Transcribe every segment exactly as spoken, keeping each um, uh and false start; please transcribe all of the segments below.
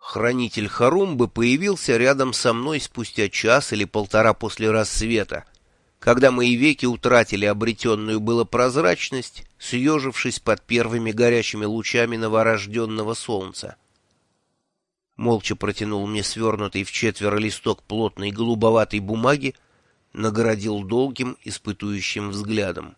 Хранитель Харумбы появился рядом со мной спустя час или полтора после рассвета, когда мои веки утратили обретенную было прозрачность, съежившись под первыми горячими лучами новорожденного солнца. Молча протянул мне свернутый в четверо листок плотной голубоватой бумаги, наградил долгим, испытующим взглядом.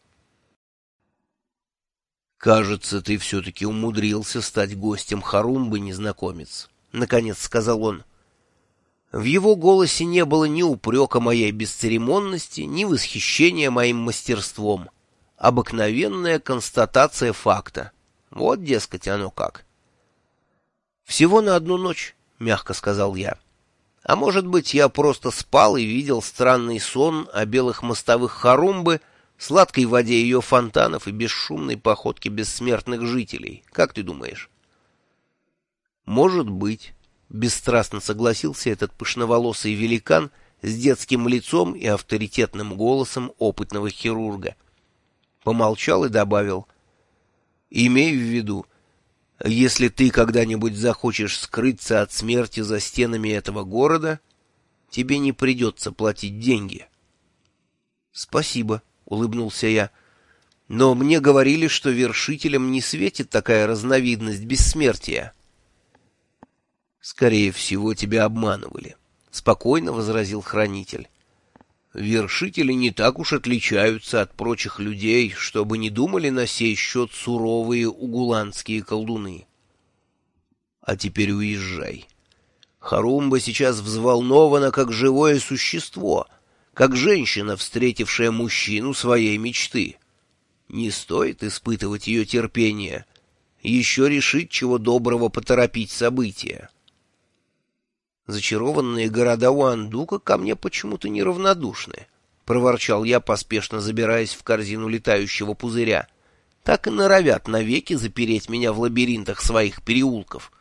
«Кажется, ты все-таки умудрился стать гостем Харумбы, незнакомец», — наконец сказал он. В его голосе не было ни упрека моей бесцеремонности, ни восхищения моим мастерством. Обыкновенная констатация факта. Вот, дескать, оно как. «Всего на одну ночь», — мягко сказал я. «А может быть, я просто спал и видел странный сон о белых мостовых Харумбы, сладкой воде ее фонтанов и бесшумной походке бессмертных жителей. Как ты думаешь?» «Может быть», — бесстрастно согласился этот пышноволосый великан с детским лицом и авторитетным голосом опытного хирурга. Помолчал и добавил: «Имей в виду, если ты когда-нибудь захочешь скрыться от смерти за стенами этого города, тебе не придется платить деньги». «Спасибо», — улыбнулся я. «Но мне говорили, что вершителям не светит такая разновидность бессмертия». «Скорее всего, тебя обманывали», — спокойно возразил хранитель. «Вершители не так уж отличаются от прочих людей, чтобы не думали на сей счет суровые угуланские колдуны. А теперь уезжай. Харумба сейчас взволнована, как живое существо, как женщина, встретившая мужчину своей мечты. Не стоит испытывать ее терпение, еще решить, чего доброго, поторопить события». «Зачарованные города Уандука ко мне почему-то неравнодушны», — проворчал я, поспешно забираясь в корзину летающего пузыря. «Так и норовят навеки запереть меня в лабиринтах своих переулков».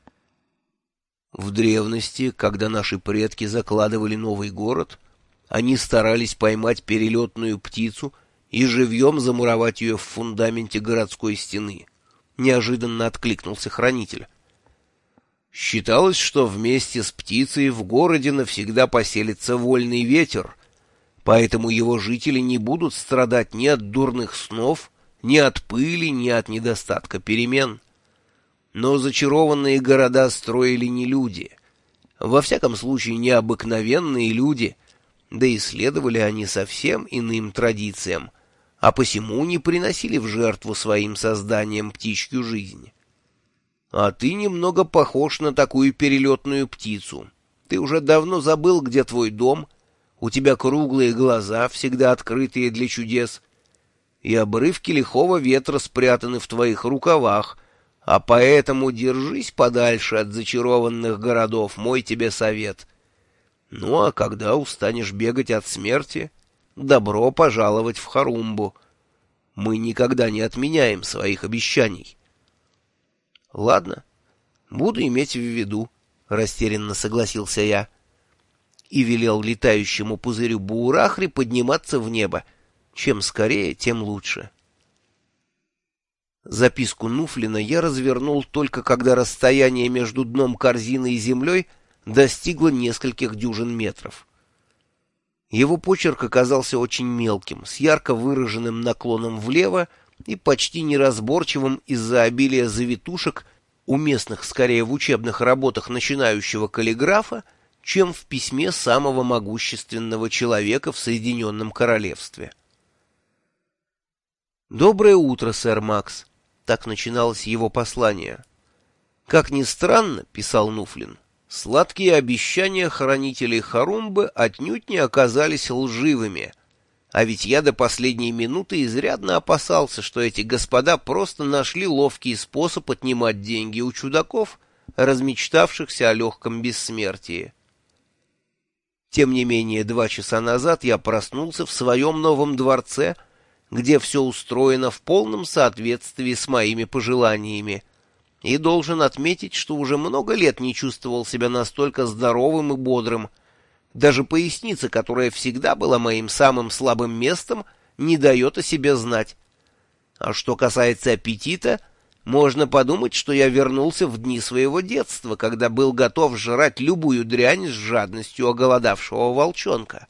В древности, когда наши предки закладывали новый город, они старались поймать перелетную птицу и живьем замуровать ее в фундаменте городской стены. Неожиданно откликнулся хранитель. Считалось, что вместе с птицей в городе навсегда поселится вольный ветер, поэтому его жители не будут страдать ни от дурных снов, ни от пыли, ни от недостатка перемен. Но зачарованные города строили не люди, во всяком случае не обыкновенные люди, да и следовали они совсем иным традициям, а посему не приносили в жертву своим созданиям птичью жизнь. А ты немного похож на такую перелетную птицу. Ты уже давно забыл, где твой дом, у тебя круглые глаза, всегда открытые для чудес, и обрывки лихого ветра спрятаны в твоих рукавах, а поэтому держись подальше от зачарованных городов, мой тебе совет. Ну, а когда устанешь бегать от смерти, добро пожаловать в Харумбу. Мы никогда не отменяем своих обещаний». «Ладно, буду иметь в виду», — растерянно согласился я и велел летающему пузырю Буурахри подниматься в небо. Чем скорее, тем лучше. Записку Нуфлина я развернул только когда расстояние между дном корзины и землей достигло нескольких дюжин метров. Его почерк оказался очень мелким, с ярко выраженным наклоном влево и почти неразборчивым из-за обилия завитушек, уместных скорее в учебных работах начинающего каллиграфа, чем в письме самого могущественного человека в Соединенном Королевстве. «Доброе утро, сэр Макс», — так начиналось его послание. «Как ни странно, — писал Нуфлин, — сладкие обещания хранителей Харумбы отнюдь не оказались лживыми. А ведь я до последней минуты изрядно опасался, что эти господа просто нашли ловкий способ отнимать деньги у чудаков, размечтавшихся о легком бессмертии. Тем не менее, два часа назад я проснулся в своем новом дворце, где все устроено в полном соответствии с моими пожеланиями, и должен отметить, что уже много лет не чувствовал себя настолько здоровым и бодрым. Даже поясница, которая всегда была моим самым слабым местом, не дает о себе знать. А что касается аппетита, Можно подумать, что я вернулся в дни своего детства, когда был готов жрать любую дрянь с жадностью оголодавшего волчонка.